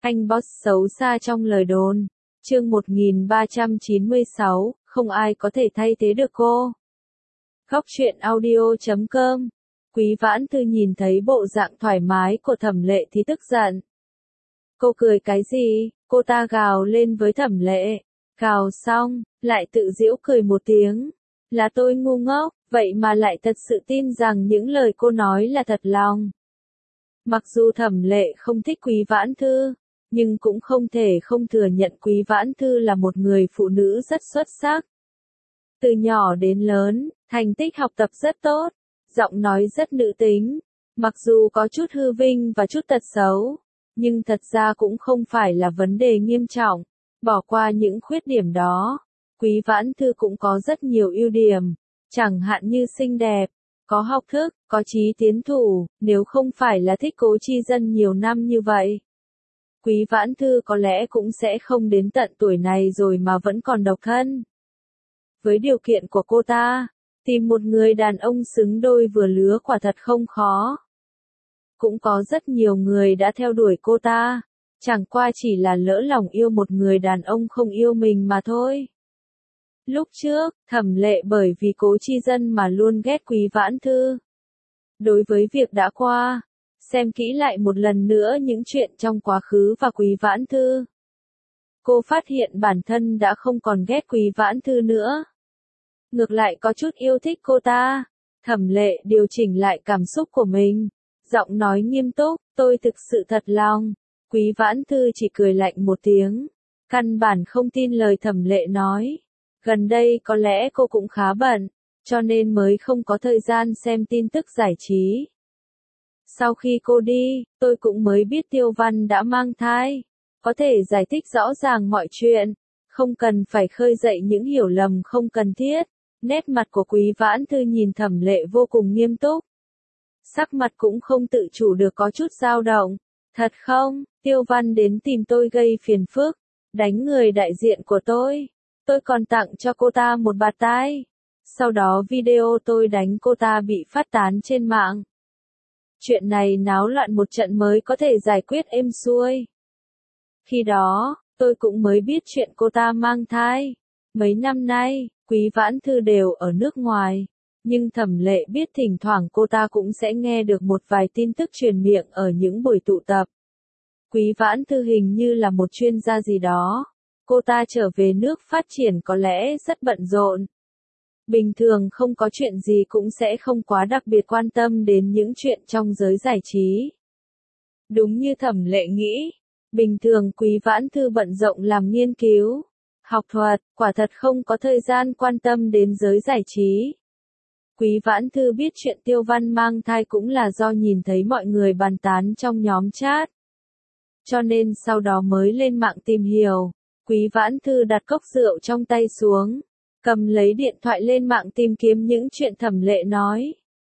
Anh boss xấu xa trong lời đồn. Chương 1396, không ai có thể thay thế được cô. Góc truyện audio.com. Quý Vãn Thư nhìn thấy bộ dạng thoải mái của Thẩm Lệ thì tức giận. Cô cười cái gì? Cô ta gào lên với Thẩm Lệ. Gào xong, lại tự giễu cười một tiếng. Là tôi ngu ngốc, vậy mà lại thật sự tin rằng những lời cô nói là thật lòng. Mặc dù Thẩm Lệ không thích Quý Vãn Thư, nhưng cũng không thể không thừa nhận Quý Vãn Thư là một người phụ nữ rất xuất sắc. Từ nhỏ đến lớn, thành tích học tập rất tốt, giọng nói rất nữ tính, mặc dù có chút hư vinh và chút tật xấu, nhưng thật ra cũng không phải là vấn đề nghiêm trọng. Bỏ qua những khuyết điểm đó, Quý Vãn Thư cũng có rất nhiều ưu điểm, chẳng hạn như xinh đẹp, có học thức, có chí tiến thủ, nếu không phải là thích Cố Chi Dân nhiều năm như vậy. Quý Vãn Thư có lẽ cũng sẽ không đến tận tuổi này rồi mà vẫn còn độc thân. Với điều kiện của cô ta, tìm một người đàn ông xứng đôi vừa lứa quả thật không khó. Cũng có rất nhiều người đã theo đuổi cô ta, chẳng qua chỉ là lỡ lòng yêu một người đàn ông không yêu mình mà thôi. Lúc trước, Thẩm Lệ bởi vì Cố Chi Dân mà luôn ghét Quý Vãn Thư. Đối với việc đã qua, xem kỹ lại một lần nữa những chuyện trong quá khứ và Quý Vãn Thư. Cô phát hiện bản thân đã không còn ghét Quý Vãn Thư nữa. Ngược lại có chút yêu thích cô ta. Thẩm Lệ điều chỉnh lại cảm xúc của mình. Giọng nói nghiêm túc, tôi thực sự thật lòng. Quý Vãn Thư chỉ cười lạnh một tiếng. Căn bản không tin lời Thẩm Lệ nói. Gần đây có lẽ cô cũng khá bận, cho nên mới không có thời gian xem tin tức giải trí. Sau khi cô đi, tôi cũng mới biết Tiêu Văn đã mang thai. Có thể giải thích rõ ràng mọi chuyện, không cần phải khơi dậy những hiểu lầm không cần thiết. Nét mặt của Quý Vãn Thư nhìn Thẩm Lệ vô cùng nghiêm túc. Sắc mặt cũng không tự chủ được có chút dao động. Thật không, Tiêu Văn đến tìm tôi gây phiền phức, đánh người đại diện của tôi. Tôi còn tặng cho cô ta một bạt tai. Sau đó video tôi đánh cô ta bị phát tán trên mạng. Chuyện này náo loạn một trận mới có thể giải quyết êm xuôi. Khi đó, tôi cũng mới biết chuyện cô ta mang thai. Mấy năm nay, Quý Vãn Thư đều ở nước ngoài. Nhưng Thẩm Lệ biết thỉnh thoảng cô ta cũng sẽ nghe được một vài tin tức truyền miệng ở những buổi tụ tập. Quý Vãn Thư hình như là một chuyên gia gì đó. Cô ta trở về nước phát triển có lẽ rất bận rộn. Bình thường không có chuyện gì cũng sẽ không quá đặc biệt quan tâm đến những chuyện trong giới giải trí. Đúng như Thẩm Lệ nghĩ, bình thường Quý Vãn Thư bận rộn làm nghiên cứu, học thuật, quả thật không có thời gian quan tâm đến giới giải trí. Quý Vãn Thư biết chuyện Tiêu Văn mang thai cũng là do nhìn thấy mọi người bàn tán trong nhóm chat. Cho nên sau đó mới lên mạng tìm hiểu. Quý Vãn Thư đặt cốc rượu trong tay xuống, cầm lấy điện thoại lên mạng tìm kiếm những chuyện Thẩm Lệ nói.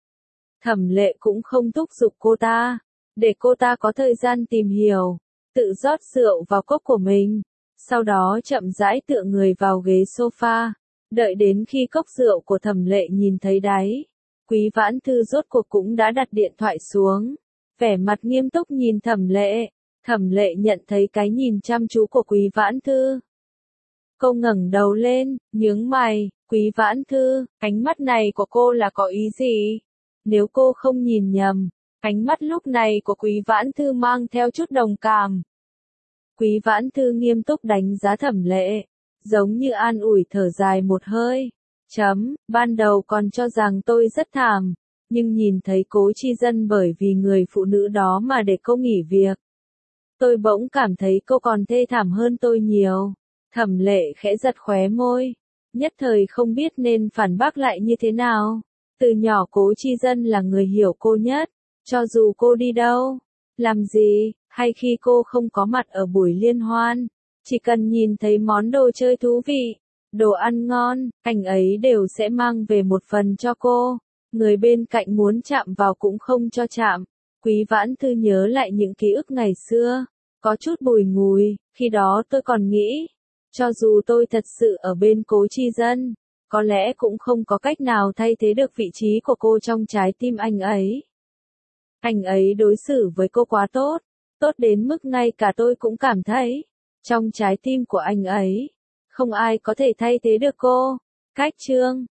Thẩm Lệ cũng không thúc giục cô ta, để cô ta có thời gian tìm hiểu, tự rót rượu vào cốc của mình, sau đó chậm rãi tựa người vào ghế sofa, đợi đến khi cốc rượu của Thẩm Lệ nhìn thấy đáy. Quý Vãn Thư rốt cuộc cũng đã đặt điện thoại xuống, vẻ mặt nghiêm túc nhìn Thẩm Lệ. Thẩm Lệ nhận thấy cái nhìn chăm chú của Quý Vãn Thư. Cô ngẩng đầu lên, nhướng mày, Quý Vãn Thư, ánh mắt này của cô là có ý gì? Nếu cô không nhìn nhầm, ánh mắt lúc này của Quý Vãn Thư mang theo chút đồng cảm. Quý Vãn Thư nghiêm túc đánh giá Thẩm Lệ, giống như an ủi thở dài một hơi. Ban đầu còn cho rằng tôi rất thảm, nhưng nhìn thấy Cố Chi Dân bởi vì người phụ nữ đó mà để cô nghỉ việc. Tôi bỗng cảm thấy cô còn thê thảm hơn tôi nhiều. Thẩm Lệ khẽ giật khóe môi, nhất thời không biết nên phản bác lại như thế nào. Từ nhỏ Cố Chi Dân là người hiểu cô nhất, cho dù cô đi đâu, làm gì, hay khi cô không có mặt ở buổi liên hoan, chỉ cần nhìn thấy món đồ chơi thú vị, đồ ăn ngon, anh ấy đều sẽ mang về một phần cho cô. Người bên cạnh muốn chạm vào cũng không cho chạm. Quý Vãn Thư nhớ lại những ký ức ngày xưa, có chút bùi ngùi, khi đó tôi còn nghĩ, cho dù tôi thật sự ở bên Cố Chi Dân, có lẽ cũng không có cách nào thay thế được vị trí của cô trong trái tim anh ấy. Anh ấy đối xử với cô quá tốt, tốt đến mức ngay cả tôi cũng cảm thấy, trong trái tim của anh ấy, không ai có thể thay thế được cô. Cách chương